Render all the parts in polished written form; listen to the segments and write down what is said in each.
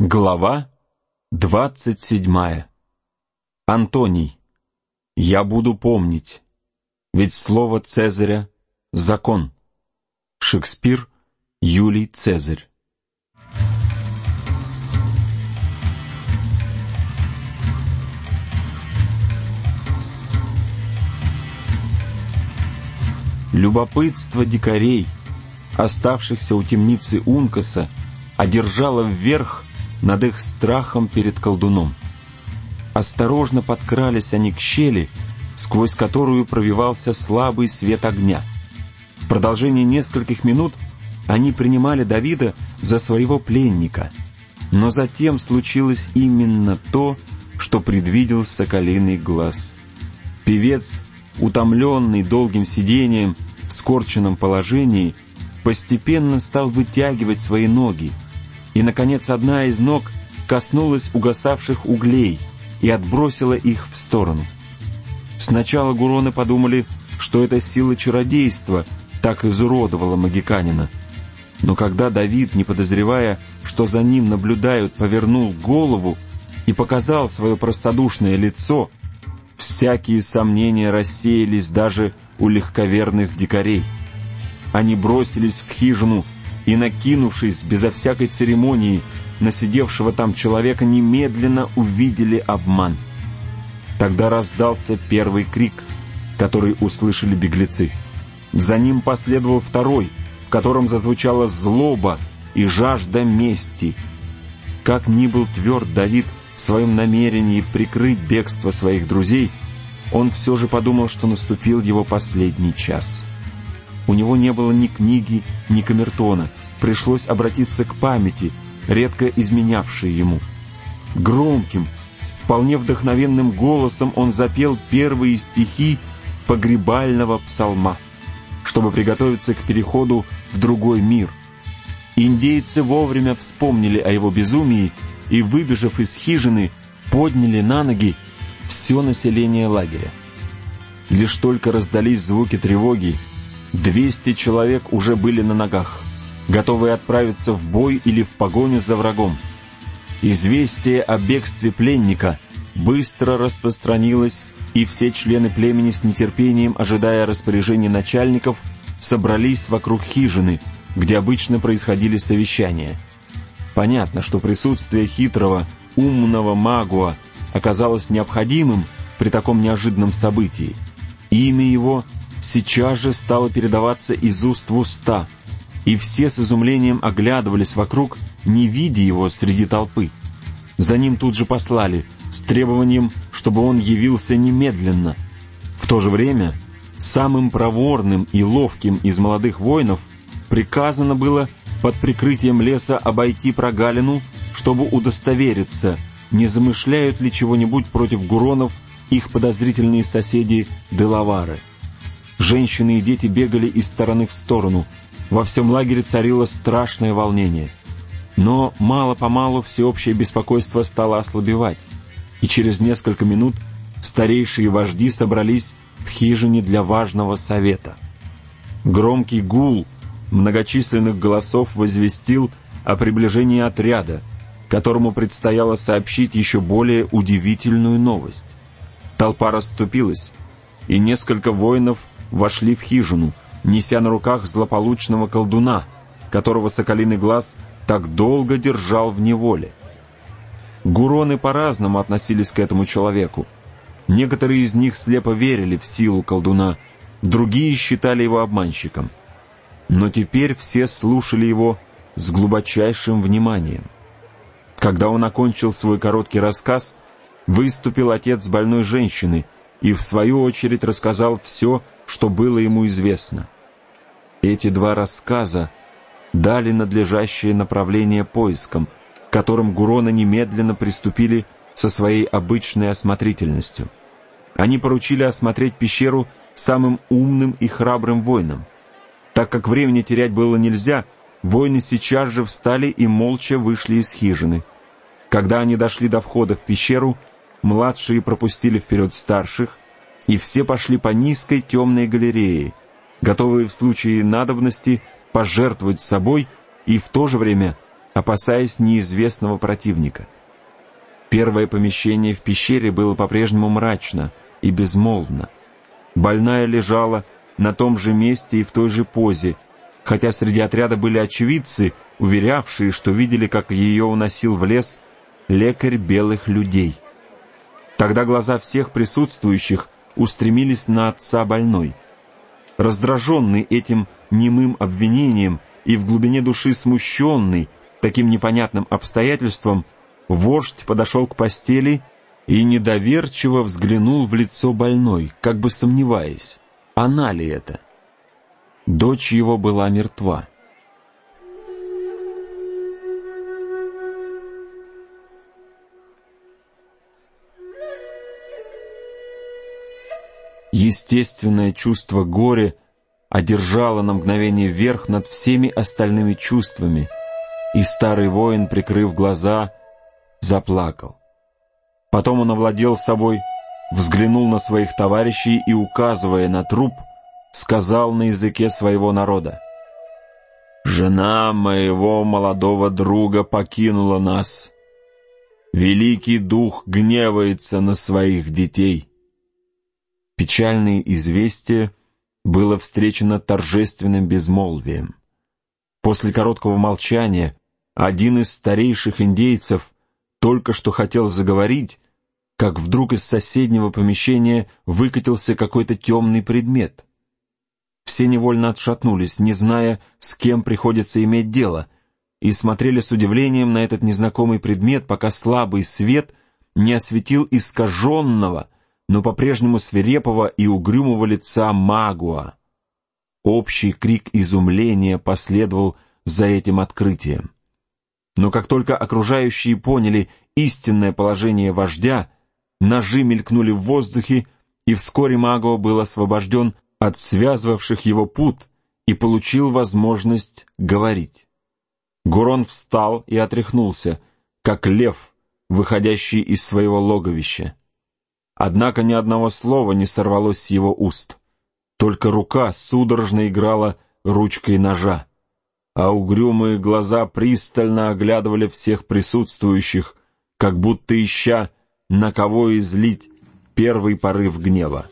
Глава 27. Антоний. Я буду помнить, ведь слово Цезаря — закон. Шекспир, Юлий Цезарь. Любопытство дикарей, оставшихся у темницы Ункаса, одержало вверх над их страхом перед колдуном. Осторожно подкрались они к щели, сквозь которую пробивался слабый свет огня. В продолжении нескольких минут они принимали Давида за своего пленника, но затем случилось именно то, что предвидел соколиный глаз. Певец, утомленный долгим сидением в скорченном положении, постепенно стал вытягивать свои ноги, и, наконец, одна из ног коснулась угасавших углей и отбросила их в сторону. Сначала гуроны подумали, что это сила чародейства так изуродовала магиканина. Но когда Давид, не подозревая, что за ним наблюдают, повернул голову и показал свое простодушное лицо, всякие сомнения рассеялись даже у легковерных дикарей. Они бросились в хижину и, накинувшись безо всякой церемонии на сидевшего там человека, немедленно увидели обман. Тогда раздался первый крик, который услышали беглецы. За ним последовал второй, в котором зазвучала злоба и жажда мести. Как ни был тверд Давид в своем намерении прикрыть бегство своих друзей, он все же подумал, что наступил его последний час. У него не было ни книги, ни камертона. Пришлось обратиться к памяти, редко изменявшей ему. Громким, вполне вдохновенным голосом он запел первые стихи погребального псалма, чтобы приготовиться к переходу в другой мир. Индейцы вовремя вспомнили о его безумии и, выбежав из хижины, подняли на ноги все население лагеря. Лишь только раздались звуки тревоги, 200 человек уже были на ногах, готовые отправиться в бой или в погоню за врагом. Известие о бегстве пленника быстро распространилось, и все члены племени, с нетерпением ожидая распоряжений начальников, собрались вокруг хижины, где обычно происходили совещания. Понятно, что присутствие хитрого, умного магуа оказалось необходимым при таком неожиданном событии. Имя его сейчас же стало передаваться из уст в уста, и все с изумлением оглядывались вокруг, не видя его среди толпы. За ним тут же послали, с требованием, чтобы он явился немедленно. В то же время самым проворным и ловким из молодых воинов приказано было под прикрытием леса обойти прогалину, чтобы удостовериться, не замышляют ли чего-нибудь против гуронов их подозрительные соседи делавары. Женщины и дети бегали из стороны в сторону. Во всем лагере царило страшное волнение. Но мало-помалу всеобщее беспокойство стало ослабевать, и через несколько минут старейшие вожди собрались в хижине для важного совета. Громкий гул многочисленных голосов возвестил о приближении отряда, которому предстояло сообщить еще более удивительную новость. Толпа расступилась, и несколько воинов вошли в хижину, неся на руках злополучного колдуна, которого соколиный глаз так долго держал в неволе. Гуроны по-разному относились к этому человеку. Некоторые из них слепо верили в силу колдуна, другие считали его обманщиком. Но теперь все слушали его с глубочайшим вниманием. Когда он окончил свой короткий рассказ, выступил отец больной женщины и в свою очередь рассказал все, что было ему известно. Эти два рассказа дали надлежащее направление поискам, к которым гуроны немедленно приступили со своей обычной осмотрительностью. Они поручили осмотреть пещеру самым умным и храбрым воинам. Так как времени терять было нельзя, воины сейчас же встали и молча вышли из хижины. Когда они дошли до входа в пещеру, младшие пропустили вперед старших, и все пошли по низкой темной галерее, готовые в случае надобности пожертвовать собой и в то же время опасаясь неизвестного противника. Первое помещение в пещере было по-прежнему мрачно и безмолвно. Больная лежала на том же месте и в той же позе, хотя среди отряда были очевидцы, уверявшие, что видели, как ее уносил в лес лекарь белых людей. Тогда глаза всех присутствующих устремились на отца больной. Раздраженный этим немым обвинением и в глубине души смущенный таким непонятным обстоятельством, вождь подошел к постели и недоверчиво взглянул в лицо больной, как бы сомневаясь, она ли это. Дочь его была мертва. Естественное чувство горя одержало на мгновение верх над всеми остальными чувствами, и старый воин, прикрыв глаза, заплакал. Потом он овладел собой, взглянул на своих товарищей и, указывая на труп, сказал на языке своего народа: «Жена моего молодого друга покинула нас. Великий Дух гневается на своих детей». Печальное известие было встречено торжественным безмолвием. После короткого молчания один из старейших индейцев только что хотел заговорить, как вдруг из соседнего помещения выкатился какой-то темный предмет. Все невольно отшатнулись, не зная, с кем приходится иметь дело, и смотрели с удивлением на этот незнакомый предмет, пока слабый свет не осветил искаженного, но по-прежнему свирепого и угрюмого лица Магуа. Общий крик изумления последовал за этим открытием. Но как только окружающие поняли истинное положение вождя, ножи мелькнули в воздухе, и вскоре Магуа был освобожден от связывавших его пут и получил возможность говорить. Гурон встал и отряхнулся, как лев, выходящий из своего логовища. Однако ни одного слова не сорвалось с его уст. Только рука судорожно играла ручкой ножа, а угрюмые глаза пристально оглядывали всех присутствующих, как будто ища, на кого излить первый порыв гнева.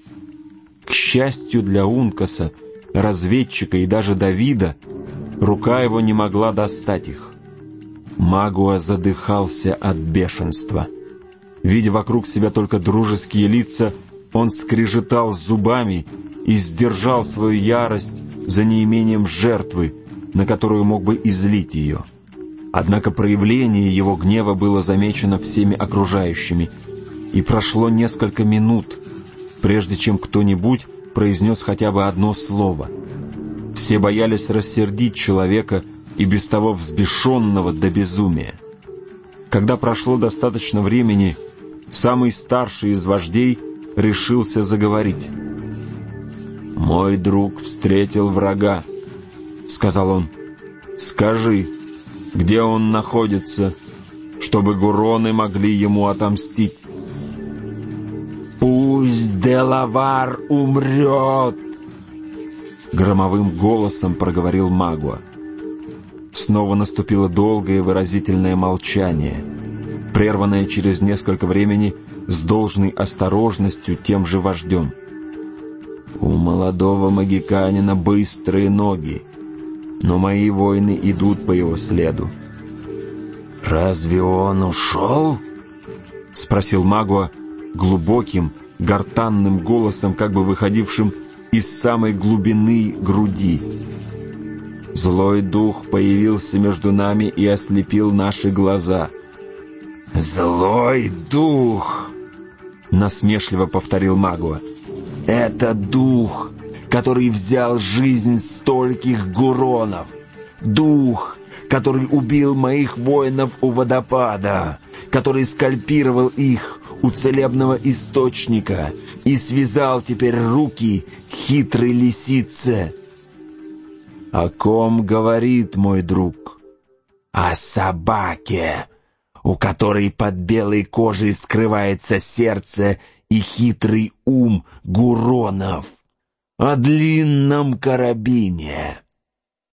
К счастью для Ункаса, разведчика и даже Давида, рука его не могла достать их. Магуа задыхался от бешенства. Видя вокруг себя только дружеские лица, он скрежетал зубами и сдержал свою ярость за неимением жертвы, на которую мог бы излить ее. Однако проявление его гнева было замечено всеми окружающими, и прошло несколько минут, прежде чем кто-нибудь произнес хотя бы одно слово. Все боялись рассердить человека, и без того взбешенного до безумия. Когда прошло достаточно времени, самый старший из вождей решился заговорить. «Мой друг встретил врага», — сказал он. «Скажи, где он находится, чтобы гуроны могли ему отомстить?» «Пусть Делавар умрет!» — громовым голосом проговорил Магуа. Снова наступило долгое выразительное молчание, прерванное через несколько времени с должной осторожностью тем же вождем. «У молодого магиканина быстрые ноги, но мои воины идут по его следу». «Разве он ушел?» — спросил Магуа глубоким, гортанным голосом, как бы выходившим из самой глубины груди. «Злой дух появился между нами и ослепил наши глаза». «Злой дух!» — насмешливо повторил Магуа. «Это дух, который взял жизнь стольких гуронов. Дух, который убил моих воинов у водопада, который скальпировал их у целебного источника и связал теперь руки хитрой лисице». «О ком говорит мой друг?» «О собаке, у которой под белой кожей скрывается сердце и хитрый ум гуронов. О длинном карабине,